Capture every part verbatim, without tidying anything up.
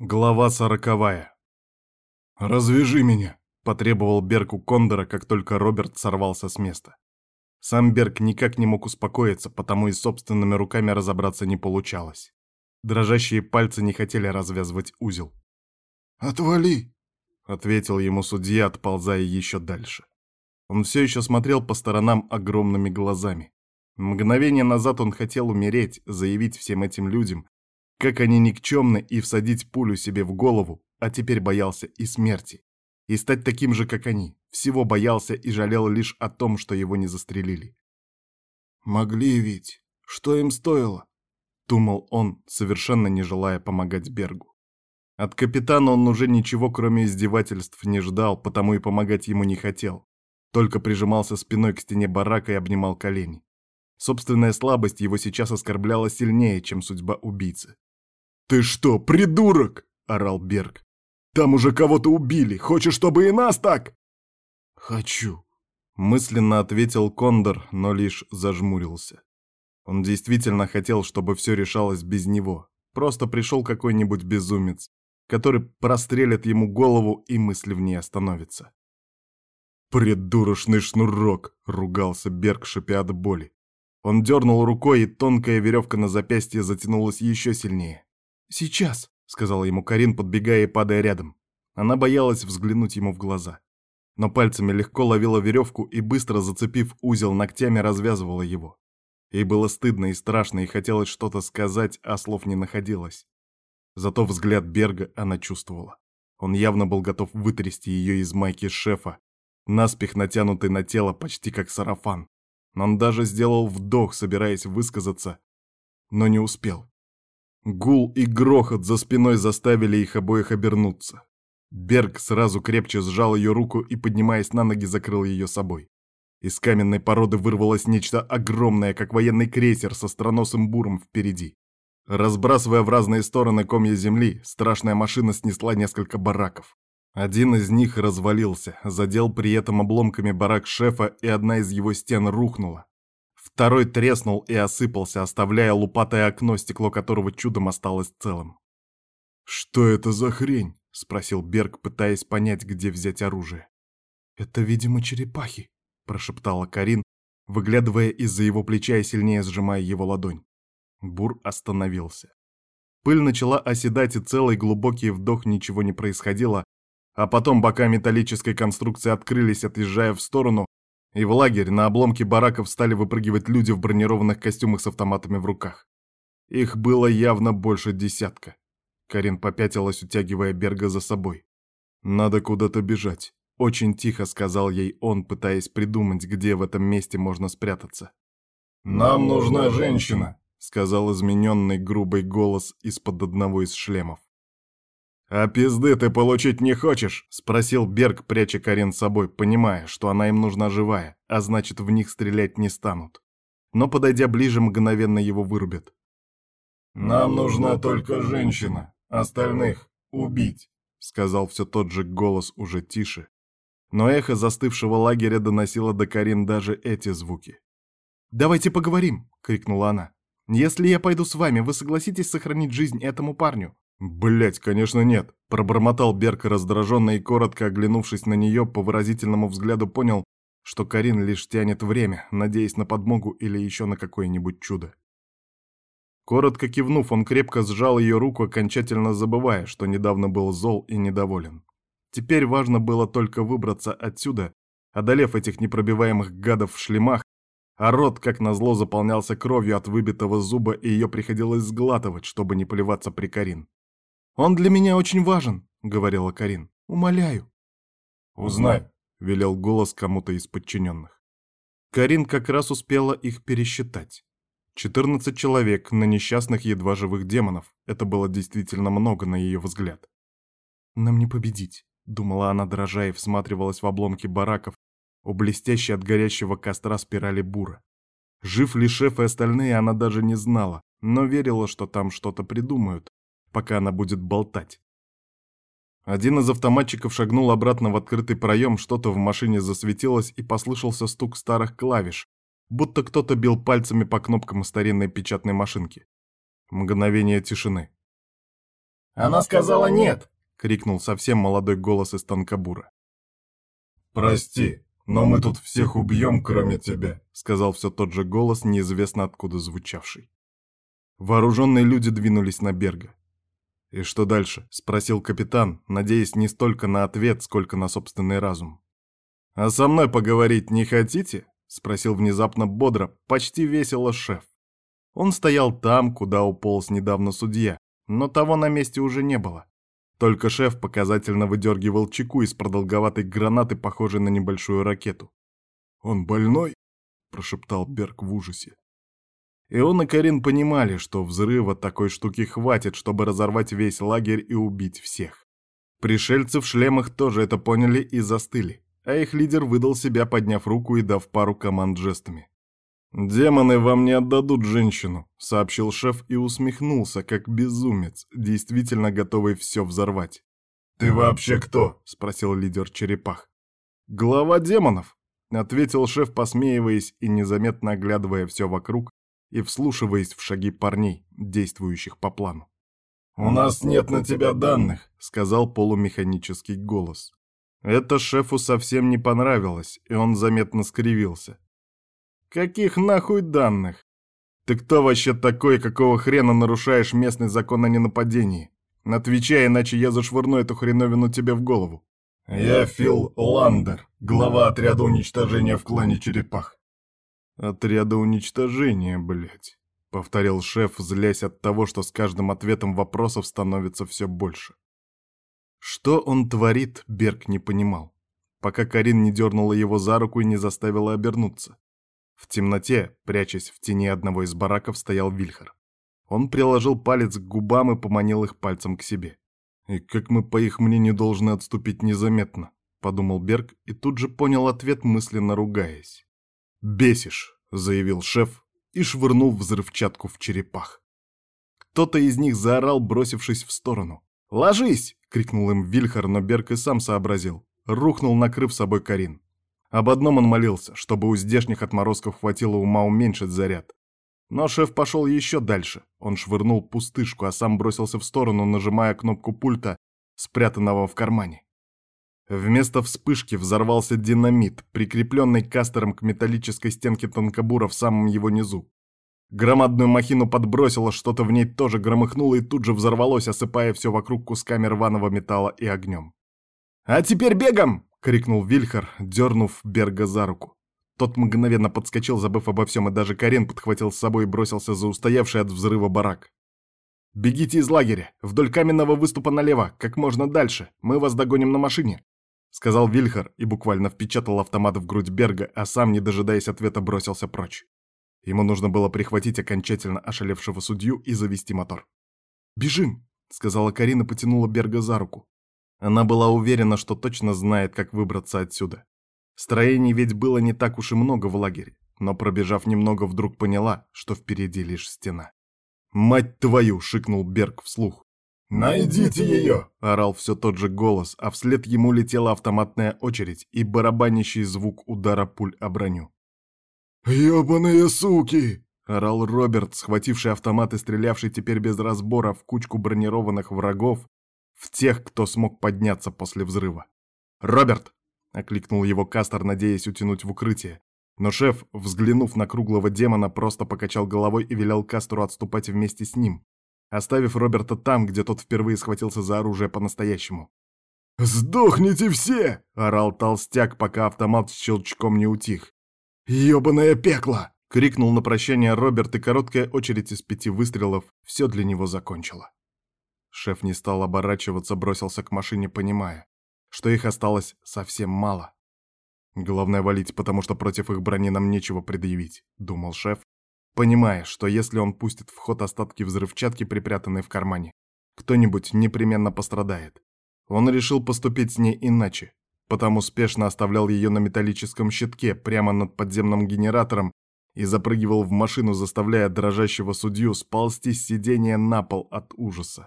Глава сороковая. «Развяжи меня!» — потребовал Берг у Кондора, как только Роберт сорвался с места. Сам Берг никак не мог успокоиться, потому и собственными руками разобраться не получалось. Дрожащие пальцы не хотели развязывать узел. «Отвали!» — ответил ему судья, отползая еще дальше. Он все еще смотрел по сторонам огромными глазами. Мгновение назад он хотел умереть, заявить всем этим людям, как они никчемны, и всадить пулю себе в голову, а теперь боялся и смерти. И стать таким же, как они. Всего боялся и жалел лишь о том, что его не застрелили. «Могли ведь. Что им стоило?» — думал он, совершенно не желая помогать Бергу. От капитана он уже ничего, кроме издевательств, не ждал, потому и помогать ему не хотел. Только прижимался спиной к стене барака и обнимал колени. Собственная слабость его сейчас оскорбляла сильнее, чем судьба убийцы. «Ты что, придурок?» — орал Берг. «Там уже кого-то убили. Хочешь, чтобы и нас так?» «Хочу», — мысленно ответил Кондор, но лишь зажмурился. Он действительно хотел, чтобы все решалось без него. Просто пришел какой-нибудь безумец, который прострелит ему голову, и мысли в ней остановятся. «Придурочный шнурок!» — ругался Берг, шипя от боли. Он дернул рукой, и тонкая веревка на запястье затянулась еще сильнее. «Сейчас», — сказала ему Карин, подбегая и падая рядом. Она боялась взглянуть ему в глаза. Но пальцами легко ловила веревку и, быстро зацепив узел ногтями, развязывала его. Ей было стыдно и страшно, и хотелось что-то сказать, а слов не находилось. Зато взгляд Берга она чувствовала. Он явно был готов вытрясти ее из майки шефа, наспех натянутый на тело почти как сарафан. Он даже сделал вдох, собираясь высказаться, но не успел. Гул и грохот за спиной заставили их обоих обернуться. Берг сразу крепче сжал ее руку и, поднимаясь на ноги, закрыл ее собой. Из каменной породы вырвалось нечто огромное, как военный крейсер со остроносым буром впереди. Разбрасывая в разные стороны комья земли, страшная машина снесла несколько бараков. Один из них развалился, задел при этом обломками барак шефа, и одна из его стен рухнула. Второй треснул и осыпался, оставляя лупатое окно, стекло которого чудом осталось целым. «Что это за хрень?» — спросил Берг, пытаясь понять, где взять оружие. «Это, видимо, черепахи», — прошептала Карин, выглядывая из-за его плеча и сильнее сжимая его ладонь. Бур остановился. Пыль начала оседать, и целый глубокий вдох, ничего не происходило, а потом бока металлической конструкции открылись, отъезжая в сторону, и в лагерь на обломки бараков стали выпрыгивать люди в бронированных костюмах с автоматами в руках. Их было явно больше десятка. Карин попятилась, утягивая Берга за собой. «Надо куда-то бежать», — очень тихо сказал ей он, пытаясь придумать, где в этом месте можно спрятаться. «Нам нужна женщина», — сказал измененный грубый голос из-под одного из шлемов. «А пизды ты получить не хочешь?» — спросил Берг, пряча Карин с собой, понимая, что она им нужна живая, а значит, в них стрелять не станут. Но, подойдя ближе, мгновенно его вырубят. «Нам нужна только женщина. Остальных убить», — сказал все тот же голос уже тише. Но эхо застывшего лагеря доносило до Карин даже эти звуки. «Давайте поговорим!» — крикнула она. «Если я пойду с вами, вы согласитесь сохранить жизнь этому парню?» «Блядь, конечно нет», — пробормотал Берг раздраженно и, коротко оглянувшись на нее, по выразительному взгляду понял, что Карин лишь тянет время, надеясь на подмогу или еще на какое-нибудь чудо. Коротко кивнув, он крепко сжал ее руку, окончательно забывая, что недавно был зол и недоволен. Теперь важно было только выбраться отсюда, одолев этих непробиваемых гадов в шлемах, а рот, как назло, заполнялся кровью от выбитого зуба, и ее приходилось сглатывать, чтобы не плеваться при Карин. «Он для меня очень важен», — говорила Карин. «Умоляю». «Узнай», — велел голос кому-то из подчиненных. Карин как раз успела их пересчитать. Четырнадцать человек на несчастных едва живых демонов. Это было действительно много на ее взгляд. «Нам не победить», — думала она, дрожа, и всматривалась в обломки бараков, у блестящей от горящего костра спирали бура. Жив ли шеф и остальные, она даже не знала, но верила, что там что-то придумают, пока она будет болтать. Один из автоматчиков шагнул обратно в открытый проем, что-то в машине засветилось, и послышался стук старых клавиш, будто кто-то бил пальцами по кнопкам старинной печатной машинки. Мгновение тишины. Она сказала нет!» — крикнул совсем молодой голос из танкобура. «Прости, но мы тут всех убьем, кроме тебя», — сказал все тот же голос, неизвестно откуда звучавший. Вооруженные люди двинулись на Берга. «И что дальше?» — спросил капитан, надеясь не столько на ответ, сколько на собственный разум. «А со мной поговорить не хотите?» — спросил внезапно бодро, почти весело шеф. Он стоял там, куда уполз недавно судья, но того на месте уже не было. Только шеф показательно выдергивал чеку из продолговатой гранаты, похожей на небольшую ракету. «Он больной?» — прошептал Берг в ужасе. И он и Карин понимали, что взрыва такой штуки хватит, чтобы разорвать весь лагерь и убить всех. Пришельцы в шлемах тоже это поняли и застыли, а их лидер выдал себя, подняв руку и дав пару команд жестами. «Демоны вам не отдадут женщину», — сообщил шеф и усмехнулся, как безумец, действительно готовый все взорвать. «Ты вообще кто?» — спросил лидер черепах. «Глава демонов», — ответил шеф, посмеиваясь и незаметно оглядывая все вокруг и вслушиваясь в шаги парней, действующих по плану. «У нас нет на тебя данных», — сказал полумеханический голос. Это шефу совсем не понравилось, и он заметно скривился. «Каких нахуй данных? Ты кто вообще такой, какого хрена нарушаешь местный закон о ненападении? Отвечай, иначе я зашвырну эту хреновину тебе в голову». «Я Фил Ландер, глава отряда уничтожения в клане Черепах». «Отряда уничтожения, блядь», — повторил шеф, злясь от того, что с каждым ответом вопросов становится все больше. Что он творит, Берг не понимал, пока Карин не дернула его за руку и не заставила обернуться. В темноте, прячась в тени одного из бараков, стоял Вильхар. Он приложил палец к губам и поманил их пальцем к себе. «И как мы, по их мнению, должны отступить незаметно?» — подумал Берг и тут же понял ответ, мысленно ругаясь. «Бесишь», — заявил шеф и швырнул взрывчатку в черепах. Кто-то из них заорал, бросившись в сторону. «Ложись!» — крикнул им Вильхар, но Берг и сам сообразил. Рухнул, накрыв собой Карин. Об одном он молился, чтобы у здешних отморозков хватило ума уменьшить заряд. Но шеф пошел еще дальше. Он швырнул пустышку, а сам бросился в сторону, нажимая кнопку пульта, спрятанного в кармане. Вместо вспышки взорвался динамит, прикрепленный кастером к металлической стенке танкобура в самом его низу. Громадную махину подбросило, что-то в ней тоже громыхнуло и тут же взорвалось, осыпая все вокруг кусками рваного металла и огнем. «А теперь бегом!» — крикнул Вильхар, дернув Берга за руку. Тот мгновенно подскочил, забыв обо всем, и даже Карин подхватил с собой и бросился за устоявший от взрыва барак. «Бегите из лагеря, вдоль каменного выступа налево, как можно дальше, мы вас догоним на машине», — сказал Вильхар и буквально впечатал автомат в грудь Берга, а сам, не дожидаясь ответа, бросился прочь. Ему нужно было прихватить окончательно ошалевшего судью и завести мотор. «Бежим!» — сказала Карин и потянула Берга за руку. Она была уверена, что точно знает, как выбраться отсюда. Строений ведь было не так уж и много в лагере, но, пробежав немного, вдруг поняла, что впереди лишь стена. «Мать твою!» — шикнул Берг вслух. «Найдите ее!» — орал все тот же голос, а вслед ему летела автоматная очередь и барабанящий звук удара пуль о броню. «Ёбаные суки!» — орал Роберт, схвативший автомат и стрелявший теперь без разбора в кучку бронированных врагов, в тех, кто смог подняться после взрыва. «Роберт!» — окликнул его Кастер, надеясь утянуть в укрытие. Но шеф, взглянув на круглого демона, просто покачал головой и велел Кастеру отступать вместе с ним, оставив Роберта там, где тот впервые схватился за оружие по-настоящему. «Сдохните все!» — орал толстяк, пока автомат с щелчком не утих. «Ёбаное пекло!» — крикнул на прощание Роберт, и короткая очередь из пяти выстрелов все для него закончила. Шеф не стал оборачиваться, бросился к машине, понимая, что их осталось совсем мало. «Главное валить, потому что против их брони нам нечего предъявить», — думал шеф, понимая, что если он пустит в ход остатки взрывчатки, припрятанные в кармане, кто-нибудь непременно пострадает. Он решил поступить с ней иначе, потому спешно оставлял ее на металлическом щитке прямо над подземным генератором и запрыгивал в машину, заставляя дрожащего судью сползти с сиденья на пол от ужаса.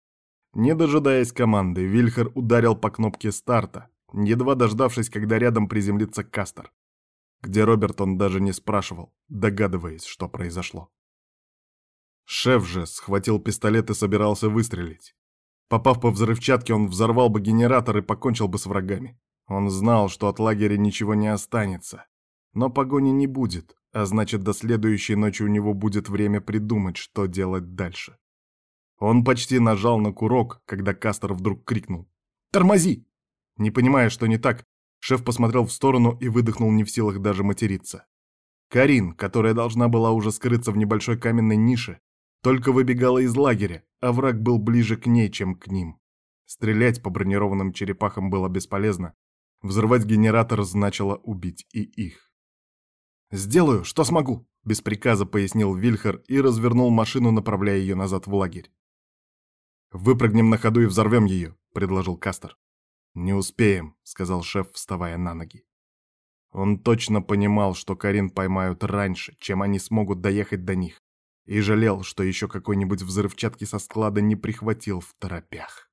Не дожидаясь команды, Вильхар ударил по кнопке старта, едва дождавшись, когда рядом приземлится Кастер. Где Роберт, он даже не спрашивал, догадываясь, что произошло. Шеф же схватил пистолет и собирался выстрелить. Попав по взрывчатке, он взорвал бы генератор и покончил бы с врагами. Он знал, что от лагеря ничего не останется. Но погони не будет, а значит, до следующей ночи у него будет время придумать, что делать дальше. Он почти нажал на курок, когда Кастер вдруг крикнул: «Тормози!» Не понимая, что не так, шеф посмотрел в сторону и выдохнул, не в силах даже материться. Карин, которая должна была уже скрыться в небольшой каменной нише, только выбегала из лагеря, а враг был ближе к ней, чем к ним. Стрелять по бронированным черепахам было бесполезно. Взрывать генератор значило убить и их. «Сделаю, что смогу», — без приказа пояснил Вильхер и развернул машину, направляя ее назад в лагерь. «Выпрыгнем на ходу и взорвем ее», — предложил Кастер. «Не успеем», — сказал шеф, вставая на ноги. Он точно понимал, что Карин поймают раньше, чем они смогут доехать до них, и жалел, что еще какой-нибудь взрывчатки со склада не прихватил второпях.